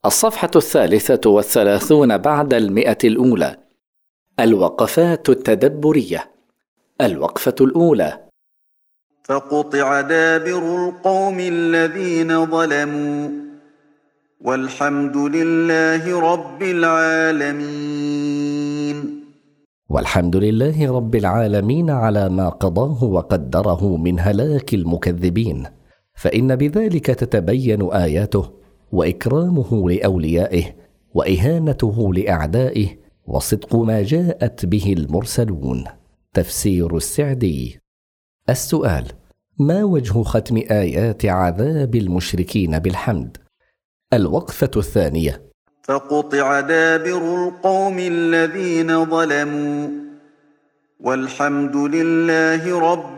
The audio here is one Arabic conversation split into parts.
الصفحة 33 بعد 100. الوقفات التدبرية. الوقفة الأولى: فقطع دابر القوم الذين ظلموا والحمد لله رب العالمين. والحمد لله رب العالمين على ما قضاه وقدره من هلاك المكذبين، فإن بذلك تتبين آياته وإكرامه لأوليائه وإهانته لأعدائه وصدق ما جاءت به المرسلون. تفسير السعدي. السؤال: ما وجه ختم آيات عذاب المشركين بالحمد؟ الوقفة الثانية: فقطع دابر القوم الذين ظلموا والحمد لله رب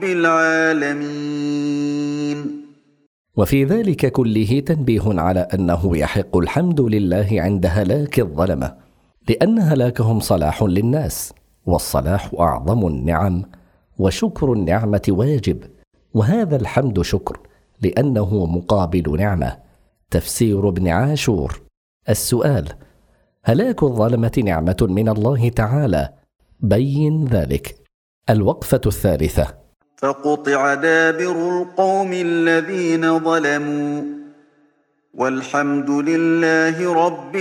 العالمين. وفي ذلك كله تنبيه على أنه يحق الحمد لله عند هلاك الظلمة، لأن هلاكهم صلاح للناس، والصلاح أعظم النعم، وشكر النعمة واجب، وهذا الحمد شكر لأنه مقابل نعمة. تفسير ابن عاشور. السؤال: هلاك الظلمة نعمة من الله تعالى، بين ذلك. الوقفة الثالثة: فقطع دابر القوم الذين ظلموا والحمد لله رب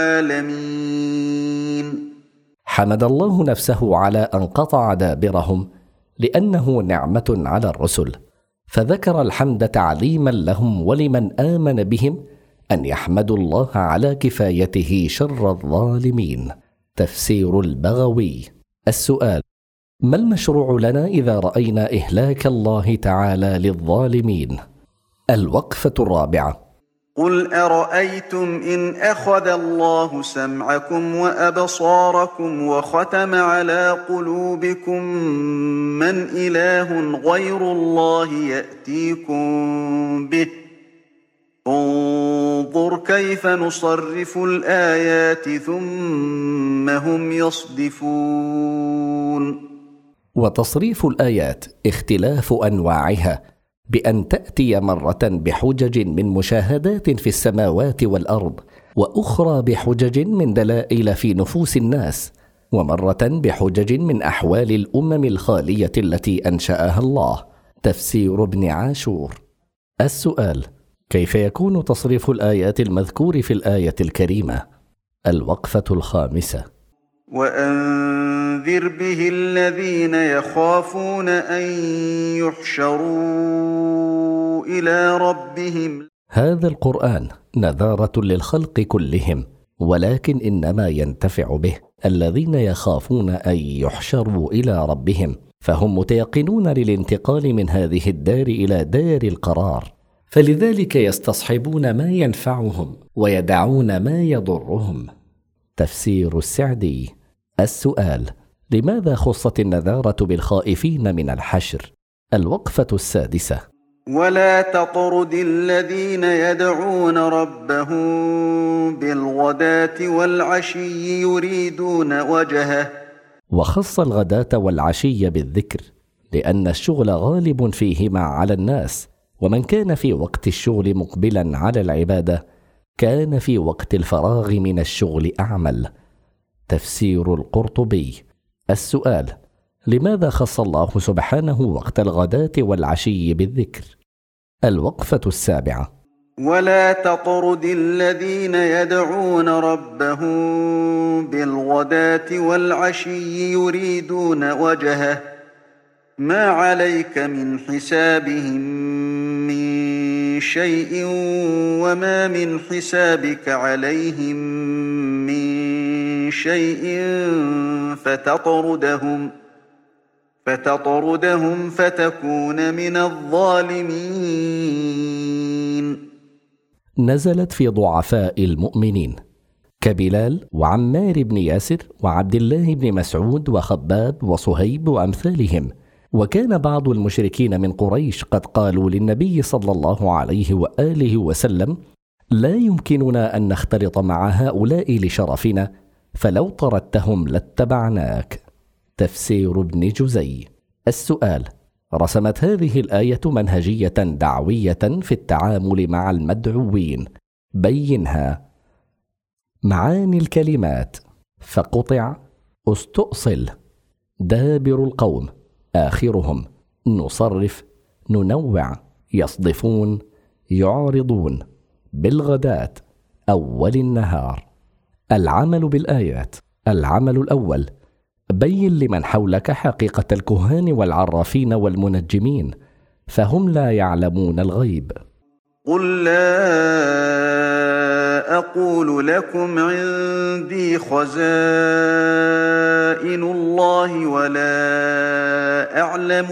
العالمين. حمد الله نفسه على أن قطع دابرهم لأنه نعمة على الرسل، فذكر الحمد تعليما لهم ولمن آمن بهم أن يحمدوا الله على كفايته شر الظالمين. تفسير البغوي. السؤال: ما المشروع لنا إذا رأينا إهلاك الله تعالى للظالمين؟ الوقفة الرابعة: قل أرأيتم إن أخذ الله سمعكم وأبصاركم وختم على قلوبكم من إله غير الله يأتيكم به؟ انظر كيف نصرف الآيات ثم هم يصدفون. وتصريف الآيات اختلاف أنواعها، بأن تأتي مرة بحجج من مشاهدات في السماوات والأرض، وأخرى بحجج من دلائل في نفوس الناس، ومرة بحجج من أحوال الأمم الخالية التي أنشأها الله. تفسير ابن عاشور. السؤال: كيف يكون تصريف الآيات المذكور في الآية الكريمة؟ الوقفة الخامسة: وأنذر به الذين يخافون أن يحشروا إلى ربهم. هذا القرآن نذارة للخلق كلهم، ولكن إنما ينتفع به الذين يخافون أن يحشروا إلى ربهم، فهم متيقنون للانتقال من هذه الدار إلى دار القرار، فلذلك يستصحبون ما ينفعهم ويدعون ما يضرهم. تفسير السعدي. السؤال: لماذا خصت النذارة بالخائفين من الحشر؟ الوقفة السادسة: ولا تطرد الذين يدعون ربهم بالغداة والعشي يريدون وجهه. وخص الغداة والعشي بالذكر لأن الشغل غالب فيهما على الناس، ومن كان في وقت الشغل مقبلا على العبادة كان في وقت الفراغ من الشغل أعمل. تفسير القرطبي. السؤال: لماذا خص الله سبحانه وقت الغداة والعشي بالذكر؟ الوقفة السابعة: ولا تطرد الذين يدعون ربهم بالغداة والعشي يريدون وجهه ما عليك من حسابهم من شيء وما من حسابك عليهم من شيء فتطردهم فتكون من الظالمين. نزلت في ضعفاء المؤمنين كبلال وعمار بن ياسر وعبد الله بن مسعود وخباب وصهيب وأمثالهم. وكان بعض المشركين من قريش قد قالوا للنبي صلى الله عليه وآله وسلم: لا يمكننا أن نختلط مع هؤلاء لشرفنا، فلو طردتهم لاتبعناك. تفسير ابن جزي. السؤال: رسمت هذه الآية منهجية دعوية في التعامل مع المدعوين، بينها. معاني الكلمات: فقطع، استؤصل، دابر القوم، آخرهم، نصرف، ننوع، يصدفون، يعرضون، بالغداة، أول النهار. العمل بالآيات: العمل الأول: بين لمن حولك حقيقة الكهان والعرافين والمنجمين، فهم لا يعلمون الغيب. قل لا أقول لكم عندي خزائن الله ولا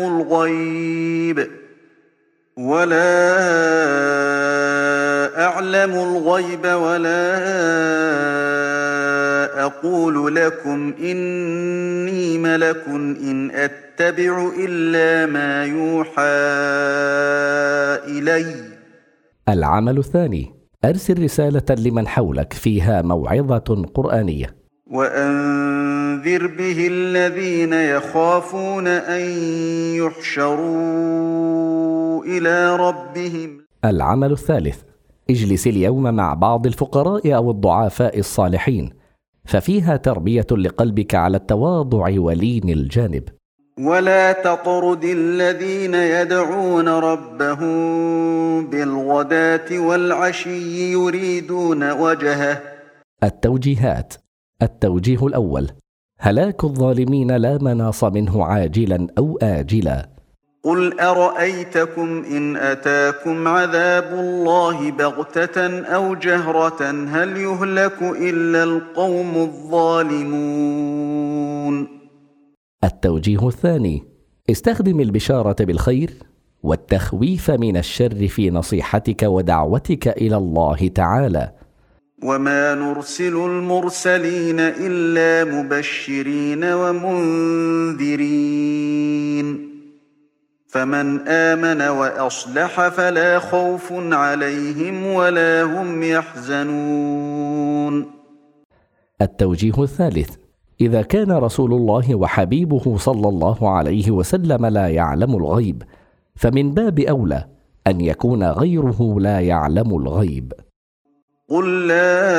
أعلم الغيب ولا أقول لكم إني ملك إن أتبع إلا ما يوحى إلي. العمل الثاني: أرسل رسالة لمن حولك فيها موعظة قرآنية. وأنذر به الذين يخافون أن يحشروا إلى ربهم. العمل الثالث: اجلس اليوم مع بعض الفقراء أو الضعفاء الصالحين، ففيها تربية لقلبك على التواضع ولين الجانب. ولا تطرد الذين يدعون ربهم بالغداة والعشي يريدون وجهه. التوجيهات: التوجيه الأول: هلاك الظالمين لا مناص منه عاجلا أو آجلا. قل أرأيتكم إن أتاكم عذاب الله بغتة أو جهرة هل يهلك إلا القوم الظالمون. التوجيه الثاني: استخدم البشارة بالخير والتخويف من الشر في نصيحتك ودعوتك إلى الله تعالى. وما نرسل المرسلين إلا مبشرين ومنذرين، فمن آمن وأصلح فلا خوف عليهم ولا هم يحزنون. التوجيه الثالث: إذا كان رسول الله وحبيبه صلى الله عليه وسلم لا يعلم الغيب، فمن باب أولى أن يكون غيره لا يعلم الغيب. قل لا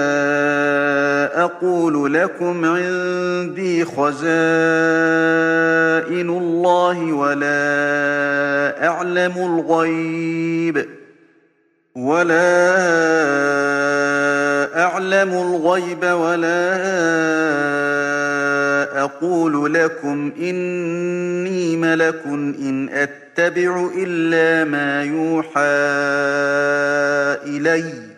أقول لكم عندي خزائن الله ولا أعلم الغيب ولا أقول لكم إني ملك إن أتبع إلا ما يوحى إلي.